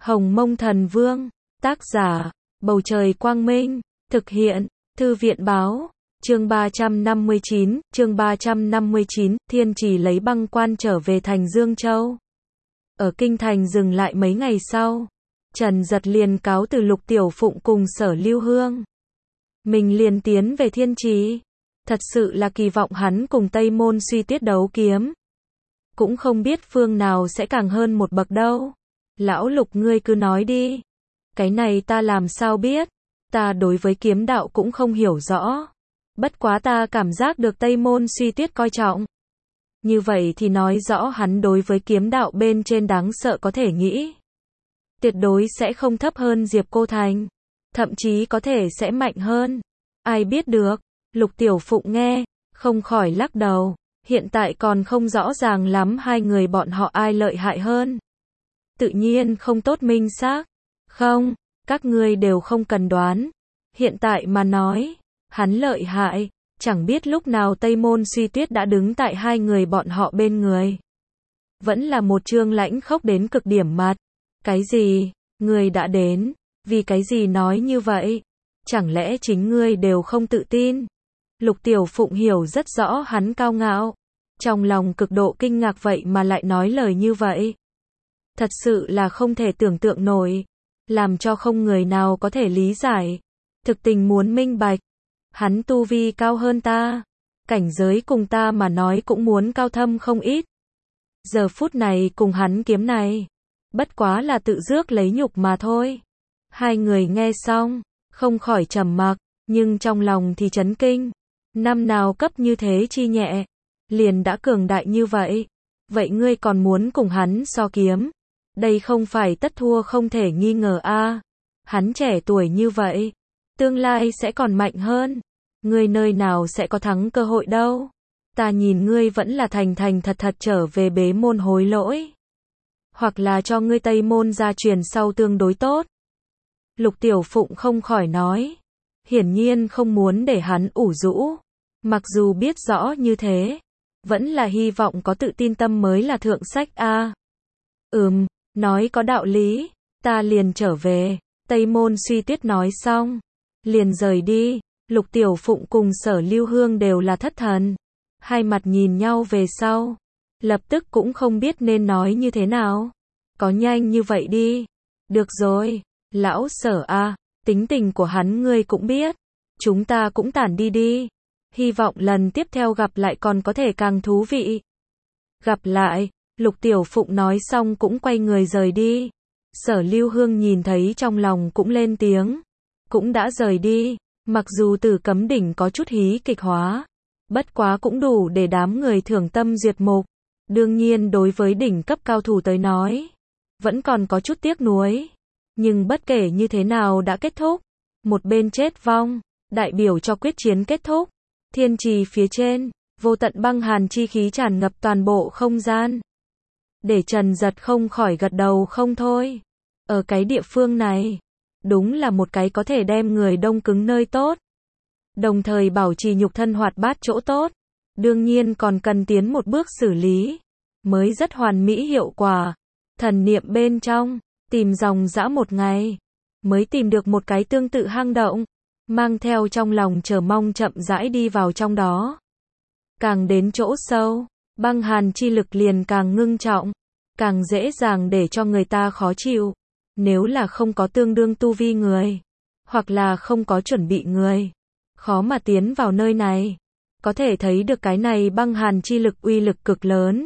Hồng Mông Thần Vương, tác giả, Bầu Trời Quang Minh, thực hiện, Thư viện Báo, chương 359, Thiên Trì lấy băng quan trở về thành Dương Châu. Ở Kinh Thành dừng lại mấy ngày sau, Trần Giật liền cáo từ Lục Tiểu Phụng cùng Sở Lưu Hương. Mình liền tiến về Thiên Trì, thật sự là kỳ vọng hắn cùng Tây Môn Suy Tuyết đấu kiếm. Cũng không biết phương nào sẽ càng hơn một bậc đâu. Lão Lục ngươi cứ nói đi. Cái này ta làm sao biết, ta đối với kiếm đạo cũng không hiểu rõ. Bất quá ta cảm giác được Tây Môn Suy Tuyết coi trọng. Như vậy thì nói rõ hắn đối với kiếm đạo bên trên đáng sợ có thể nghĩ. Tuyệt đối sẽ không thấp hơn Diệp Cô Thành. Thậm chí có thể sẽ mạnh hơn. Ai biết được, Lục Tiểu Phụng nghe, không khỏi lắc đầu. Hiện tại còn không rõ ràng lắm hai người bọn họ ai lợi hại hơn. Tự nhiên không tốt minh xác. Không, các ngươi đều không cần đoán. Hiện tại mà nói, hắn lợi hại, chẳng biết lúc nào Tây Môn Suy Tuyết đã đứng tại hai người bọn họ bên người. Vẫn là một trương lãnh khốc đến cực điểm mặt. Cái gì, ngươi đã đến, vì cái gì nói như vậy? Chẳng lẽ chính ngươi đều không tự tin? Lục Tiểu Phụng hiểu rất rõ hắn cao ngạo. Trong lòng cực độ kinh ngạc vậy mà lại nói lời như vậy. Thật sự là không thể tưởng tượng nổi. Làm cho không người nào có thể lý giải. Thực tình muốn minh bạch. Hắn tu vi cao hơn ta. Cảnh giới cùng ta mà nói cũng muốn cao thâm không ít. Giờ phút này cùng hắn kiếm này. Bất quá là tự rước lấy nhục mà thôi. Hai người nghe xong, không khỏi trầm mặc, nhưng trong lòng thì chấn kinh. Năm nào cấp như thế chi nhẹ, liền đã cường đại như vậy. Vậy ngươi còn muốn cùng hắn so kiếm? Đây không phải tất thua không thể nghi ngờ a. Hắn trẻ tuổi như vậy, tương lai sẽ còn mạnh hơn. Ngươi nơi nào sẽ có thắng cơ hội đâu. Ta nhìn ngươi vẫn là thành thành thật thật trở về bế môn hối lỗi. Hoặc là cho ngươi Tây Môn gia truyền sau tương đối tốt. Lục Tiểu Phụng không khỏi nói. Hiển nhiên không muốn để hắn ủ rũ. Mặc dù biết rõ như thế, vẫn là hy vọng có tự tin tâm mới là thượng sách a. Nói có đạo lý, ta liền trở về. Tây Môn Suy Tuyết nói xong, liền rời đi. Lục Tiểu Phụng cùng Sở Lưu Hương đều là thất thần. Hai mặt nhìn nhau về sau, lập tức cũng không biết nên nói như thế nào. Có nhanh như vậy đi. Được rồi, lão Sở a, tính tình của hắn ngươi cũng biết. Chúng ta cũng tản đi đi. Hy vọng lần tiếp theo gặp lại còn có thể càng thú vị. Gặp lại, Lục Tiểu Phụng nói xong cũng quay người rời đi. Sở Lưu Hương nhìn thấy trong lòng cũng lên tiếng. Cũng đã rời đi, mặc dù Tử Cấm Đỉnh có chút hí kịch hóa. Bất quá cũng đủ để đám người thưởng tâm duyệt mục. Đương nhiên đối với đỉnh cấp cao thủ tới nói, vẫn còn có chút tiếc nuối. Nhưng bất kể như thế nào đã kết thúc. Một bên chết vong, đại biểu cho quyết chiến kết thúc. Thiên Trì phía trên, vô tận băng hàn chi khí tràn ngập toàn bộ không gian. Để Trần Giật không khỏi gật đầu không thôi. Ở cái địa phương này, đúng là một cái có thể đem người đông cứng nơi tốt. Đồng thời bảo trì nhục thân hoạt bát chỗ tốt. Đương nhiên còn cần tiến một bước xử lý. Mới rất hoàn mỹ hiệu quả. Thần niệm bên trong, tìm dòng dã một ngày. Mới tìm được một cái tương tự hang động. Mang theo trong lòng chờ mong chậm rãi đi vào trong đó. Càng đến chỗ sâu, băng hàn chi lực liền càng ngưng trọng. Càng dễ dàng để cho người ta khó chịu. Nếu là không có tương đương tu vi người, hoặc là không có chuẩn bị người, khó mà tiến vào nơi này. Có thể thấy được cái này băng hàn chi lực uy lực cực lớn.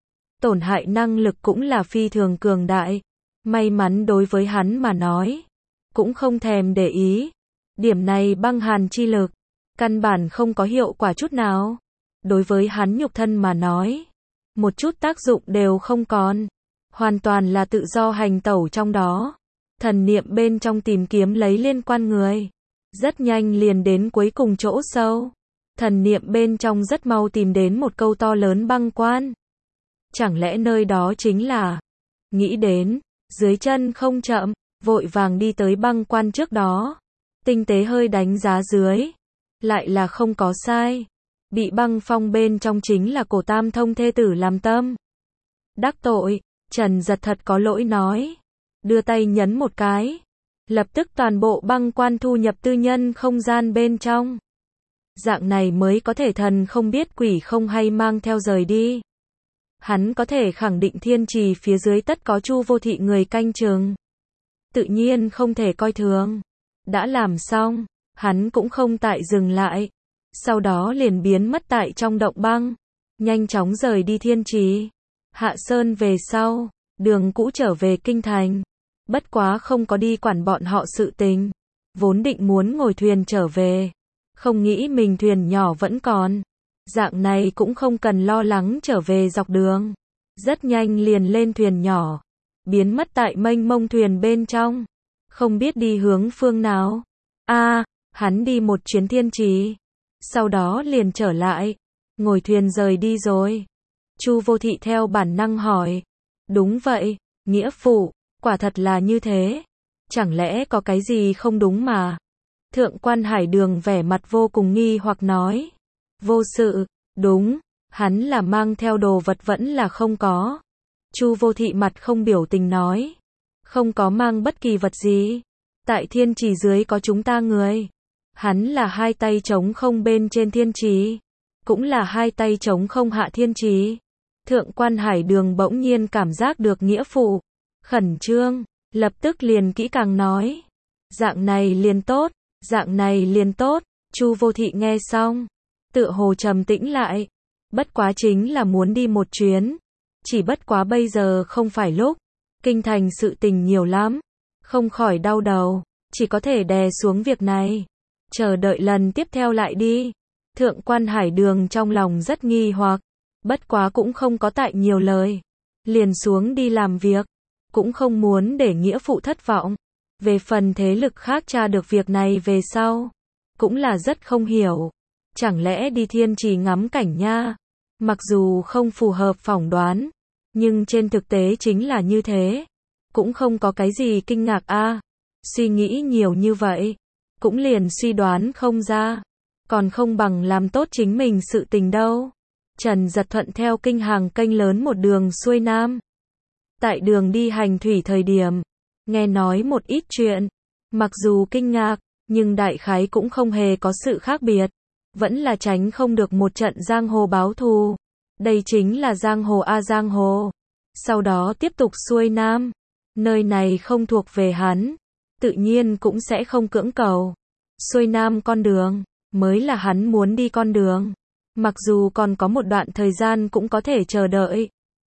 Tổn hại năng lực cũng là phi thường cường đại. May mắn đối với hắn mà nói, cũng không thèm để ý. Điểm này băng hàn chi lực, căn bản không có hiệu quả chút nào. Đối với hắn nhục thân mà nói, một chút tác dụng đều không còn. Hoàn toàn là tự do hành tẩu trong đó. Thần niệm bên trong tìm kiếm lấy liên quan người. Rất nhanh liền đến cuối cùng chỗ sâu. Thần niệm bên trong rất mau tìm đến một câu to lớn băng quan. Chẳng lẽ nơi đó chính là... Nghĩ đến, dưới chân không chậm, vội vàng đi tới băng quan trước đó. Tinh tế hơi đánh giá dưới. Lại là không có sai. Bị băng phong bên trong chính là Cổ Tam Thông thê tử làm tâm. Đắc tội, Trần Giật thật có lỗi nói. đưa tay nhấn một cái. Lập tức toàn bộ băng quan thu nhập tư nhân không gian bên trong. Dạng này mới có thể thần không biết quỷ không hay mang theo rời đi. Hắn có thể khẳng định thiên trì phía dưới tất có Chu Vô Thị người canh chừng. Tự nhiên không thể coi thường. Đã làm xong, hắn cũng không tại dừng lại. Sau đó liền biến mất tại trong động băng. Nhanh chóng rời đi thiên trì. Hạ Sơn về sau, đường cũ trở về kinh thành. Bất quá không có đi quản bọn họ sự tình. Vốn định muốn ngồi thuyền trở về. Không nghĩ mình thuyền nhỏ vẫn còn. Dạng này cũng không cần lo lắng trở về dọc đường. Rất nhanh liền lên thuyền nhỏ. Biến mất tại mênh mông thuyền bên trong. Không biết đi hướng phương nào. Hắn đi một chuyến thiên trì. Sau đó liền trở lại. Ngồi thuyền rời đi rồi. Chu Vô Thị theo bản năng hỏi. Đúng vậy, nghĩa phụ, quả thật là như thế. Chẳng lẽ có cái gì không đúng mà. Thượng quan Hải Đường vẻ mặt vô cùng nghi hoặc nói. Vô sự, đúng, hắn là mang theo đồ vật vẫn là không có. Chu Vô Thị mặt không biểu tình nói. Không có mang bất kỳ vật gì. Tại thiên trì dưới có chúng ta người. Hắn là hai tay trống không bên trên thiên trì. Cũng là hai tay trống không hạ thiên trì. Thượng quan Hải Đường bỗng nhiên cảm giác được nghĩa phụ. Khẩn trương, lập tức liền kỹ càng nói. Dạng này liền tốt, dạng này liền tốt. Chu Vô Thị nghe xong. Tựa hồ trầm tĩnh lại. Bất quá chính là muốn đi một chuyến. Chỉ bất quá bây giờ không phải lúc. Kinh thành sự tình nhiều lắm. Không khỏi đau đầu. Chỉ có thể đè xuống việc này. Chờ đợi lần tiếp theo lại đi. Thượng quan Hải Đường trong lòng rất nghi hoặc. Bất quá cũng không có tại nhiều lời. Liền xuống đi làm việc. Cũng không muốn để nghĩa phụ thất vọng. Về phần thế lực khác tra được việc này về sau. Cũng là rất không hiểu. Chẳng lẽ đi thiên trì ngắm cảnh nha. Mặc dù không phù hợp phỏng đoán. Nhưng trên thực tế chính là như thế. Cũng không có cái gì kinh ngạc suy nghĩ nhiều như vậy. Cũng liền suy đoán không ra. Còn không bằng làm tốt chính mình sự tình đâu. Trần Giật thuận theo kinh hàng kênh lớn một đường xuôi nam. Tại đường đi hành thủy thời điểm. Nghe nói một ít chuyện. Mặc dù kinh ngạc. Nhưng đại khái cũng không hề có sự khác biệt. Vẫn là tránh không được một trận giang hồ báo thù. Đây chính là giang hồ giang hồ. Sau đó tiếp tục xuôi nam. Nơi này không thuộc về hắn. Tự nhiên cũng sẽ không cưỡng cầu. Xuôi nam con đường. Mới là hắn muốn đi con đường. Mặc dù còn có một đoạn thời gian cũng có thể chờ đợi.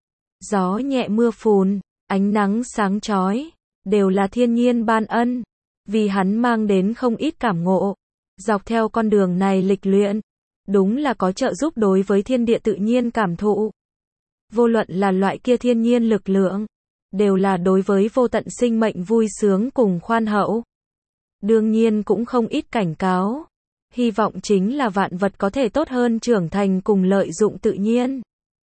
Gió nhẹ mưa phùn. Ánh nắng sáng chói. Đều là thiên nhiên ban ân. Vì hắn mang đến không ít cảm ngộ. Dọc theo con đường này lịch luyện. Đúng là có trợ giúp đối với thiên địa tự nhiên cảm thụ. Vô luận là loại kia thiên nhiên lực lượng. Đều là đối với vô tận sinh mệnh vui sướng cùng khoan hậu. Đương nhiên cũng không ít cảnh cáo. Hy vọng chính là vạn vật có thể tốt hơn trưởng thành cùng lợi dụng tự nhiên.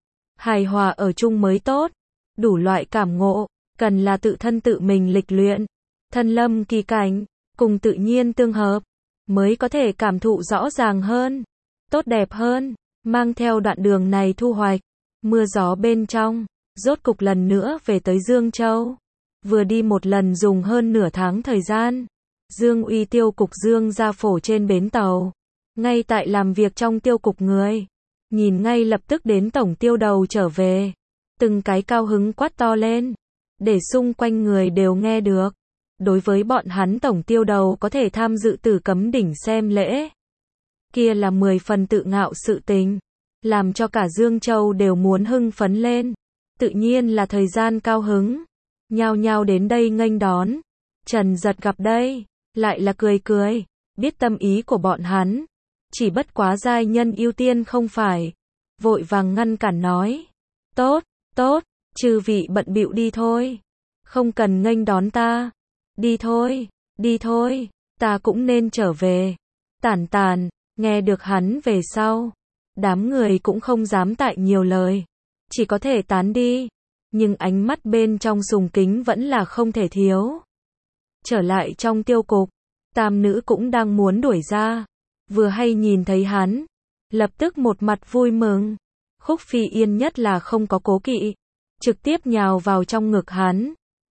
Hài hòa ở chung mới tốt. Đủ loại cảm ngộ. Cần là tự thân tự mình lịch luyện. Thân lâm kỳ cảnh. Cùng tự nhiên tương hợp. Mới có thể cảm thụ rõ ràng hơn. Tốt đẹp hơn. Mang theo đoạn đường này thu hoạch. Mưa gió bên trong. Rốt cục lần nữa về tới Dương Châu. Vừa đi một lần dùng hơn nửa tháng thời gian. Dương Uy tiêu cục Dương ra phổ trên bến tàu. Ngay tại làm việc trong tiêu cục người. Nhìn ngay lập tức đến tổng tiêu đầu trở về. Từng cái cao hứng quát to lên. Để xung quanh người đều nghe được. Đối với bọn hắn tổng tiêu đầu có thể tham dự Tử Cấm đỉnh xem lễ. Kia là 10 phần tự ngạo sự tình. Làm cho cả Dương Châu đều muốn hưng phấn lên. Tự nhiên là thời gian cao hứng. Nhao nhao đến đây nghênh đón. Trần Giật gặp đây. Lại là cười cười. Biết tâm ý của bọn hắn. Chỉ bất quá giai nhân ưu tiên không phải. Vội vàng ngăn cản nói. Tốt, tốt. Chư vị bận bịu đi thôi. Không cần nghênh đón ta. Đi thôi, đi thôi. Ta cũng nên trở về. Tản tàn. Nghe được hắn về sau. Đám người cũng không dám tại nhiều lời. Chỉ có thể tán đi. Nhưng ánh mắt bên trong sùng kính vẫn là không thể thiếu. Trở lại trong tiêu cục. Tam nữ cũng đang muốn đuổi ra. Vừa hay nhìn thấy hắn. Lập tức một mặt vui mừng. Khúc Phi Yên nhất là không có cố kỵ. Trực tiếp nhào vào trong ngực hắn.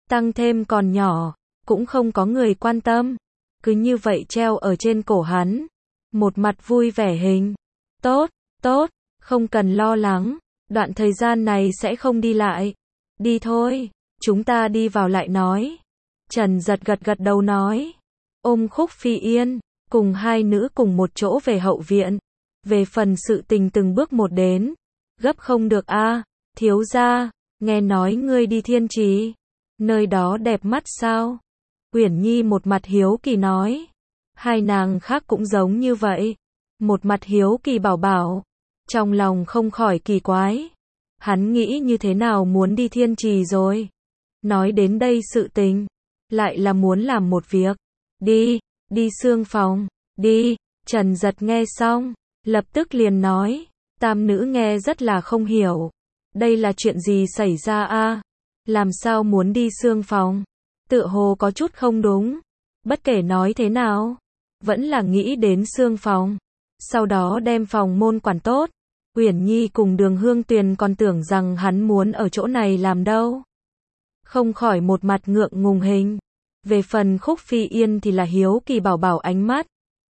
tăng thêm còn nhỏ, cũng không có người quan tâm. Cứ như vậy treo ở trên cổ hắn. Một mặt vui vẻ hình. Tốt, tốt, không cần lo lắng. Đoạn thời gian này sẽ không đi lại. Đi thôi, chúng ta đi vào lại nói. Trần Giật gật gật đầu nói. Ôm Khúc Phi Yên, cùng hai nữ cùng một chỗ về hậu viện. Về phần sự tình từng bước một đến. Gấp không được a, thiếu gia, nghe nói ngươi đi Thiên Trì. Nơi đó đẹp mắt sao? Uyển Nhi một mặt hiếu kỳ nói. Hai nàng khác cũng giống như vậy. Một mặt hiếu kỳ bảo bảo. Trong lòng không khỏi kỳ quái. Hắn nghĩ như thế nào muốn đi Thiên Trì rồi. Nói đến đây sự tình. Lại là muốn làm một việc. Đi, đi xương phòng. Đi, Trần Giật nghe xong. Lập tức liền nói. Tam nữ nghe rất là không hiểu. Đây là chuyện gì xảy ra a? Làm sao muốn đi xương phòng? Tựa hồ có chút không đúng. Bất kể nói thế nào, vẫn là nghĩ đến xương phòng. Sau đó đem phòng môn quản tốt. Uyển Nhi cùng Đường Hương Tuyền còn tưởng rằng hắn muốn ở chỗ này làm đâu. Không khỏi một mặt ngượng ngùng hình. Về phần Khúc Phi Yên thì là hiếu kỳ bảo bảo ánh mắt.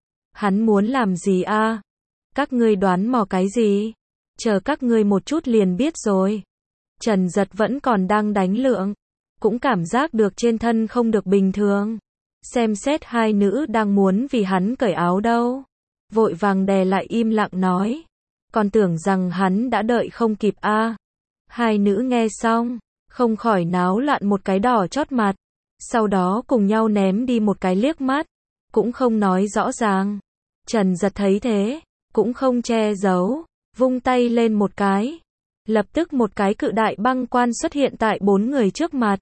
Hắn muốn làm gì a? Các ngươi đoán mò cái gì? Chờ các ngươi một chút liền biết rồi. Trần Giật vẫn còn đang đánh lượng. Cũng cảm giác được trên thân không được bình thường. Xem xét hai nữ đang muốn vì hắn cởi áo đâu. Vội vàng đè lại im lặng nói. Còn tưởng rằng hắn đã đợi không kịp a. Hai nữ nghe xong, không khỏi náo loạn một cái đỏ chót mặt. Sau đó cùng nhau ném đi một cái liếc mắt. Cũng không nói rõ ràng. Trần Giật thấy thế, cũng không che giấu. Vung tay lên một cái. Lập tức một cái cự đại băng quan xuất hiện tại bốn người trước mặt.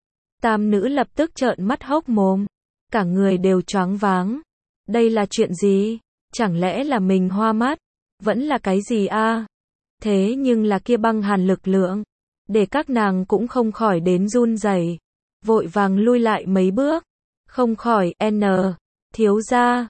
Tam nữ lập tức trợn mắt hốc mồm. Cả người đều choáng váng. Đây là chuyện gì? Chẳng lẽ là mình hoa mắt? Vẫn là cái gì a? Thế nhưng là kia băng hàn lực lượng. Để các nàng cũng không khỏi đến run rẩy. Vội vàng lui lại mấy bước. Không khỏi, thiếu gia,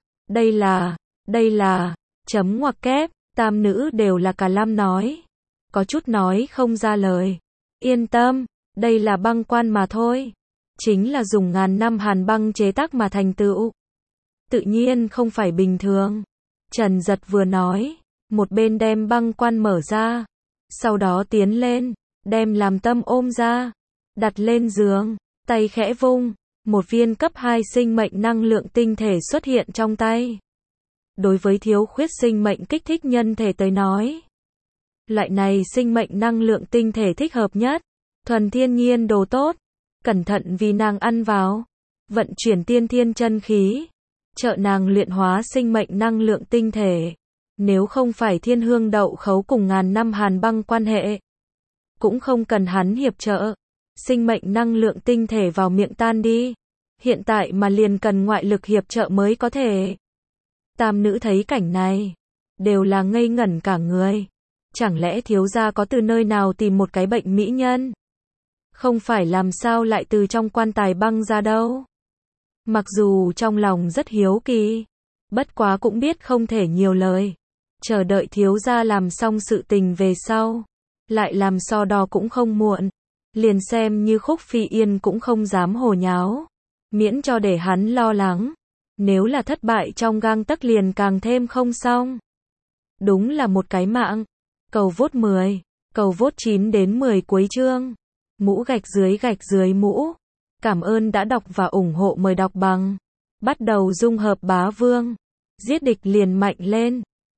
đây là, chấm ngoặc kép, tam nữ đều là cả lam nói. Có chút nói không ra lời. Yên tâm, đây là băng quan mà thôi. Chính là dùng ngàn năm hàn băng chế tác mà thành tựu. Tự nhiên không phải bình thường. Trần Giật vừa nói, một bên đem băng quan mở ra. Sau đó tiến lên, đem làm tâm ôm ra. Đặt lên giường, tay khẽ vung. Một viên cấp 2 sinh mệnh năng lượng tinh thể xuất hiện trong tay. Đối với thiếu khuyết sinh mệnh kích thích nhân thể tới nói. Loại này sinh mệnh năng lượng tinh thể thích hợp nhất. Thuần thiên nhiên đồ tốt. Cẩn thận vì nàng ăn vào. Vận chuyển tiên thiên chân khí. Trợ nàng luyện hóa sinh mệnh năng lượng tinh thể. Nếu không phải thiên hương đậu khấu cùng ngàn năm hàn băng quan hệ. Cũng không cần hắn hiệp trợ. Sinh mệnh năng lượng tinh thể vào miệng tan đi. Hiện tại mà liền cần ngoại lực hiệp trợ mới có thể. Tam nữ thấy cảnh này. Đều là ngây ngẩn cả người. Chẳng lẽ thiếu gia có từ nơi nào tìm một cái bệnh mỹ nhân? Không phải làm sao lại từ trong quan tài băng ra đâu. Mặc dù trong lòng rất hiếu kỳ. Bất quá cũng biết không thể nhiều lời. Chờ đợi thiếu gia làm xong sự tình về sau. Lại làm so đo cũng không muộn. Liền xem như Khúc Phi Yên cũng không dám hồ nháo. Miễn cho để hắn lo lắng. Nếu là thất bại trong gang tấc liền càng thêm không xong. Đúng là một cái mạng. Cầu vote 10. Cầu vote 9 đến 10 cuối chương. Mũ gạch dưới mũ. Cảm ơn đã đọc và ủng hộ, mời đọc bằng. Bắt đầu dung hợp bá vương. Giết địch liền mạnh lên.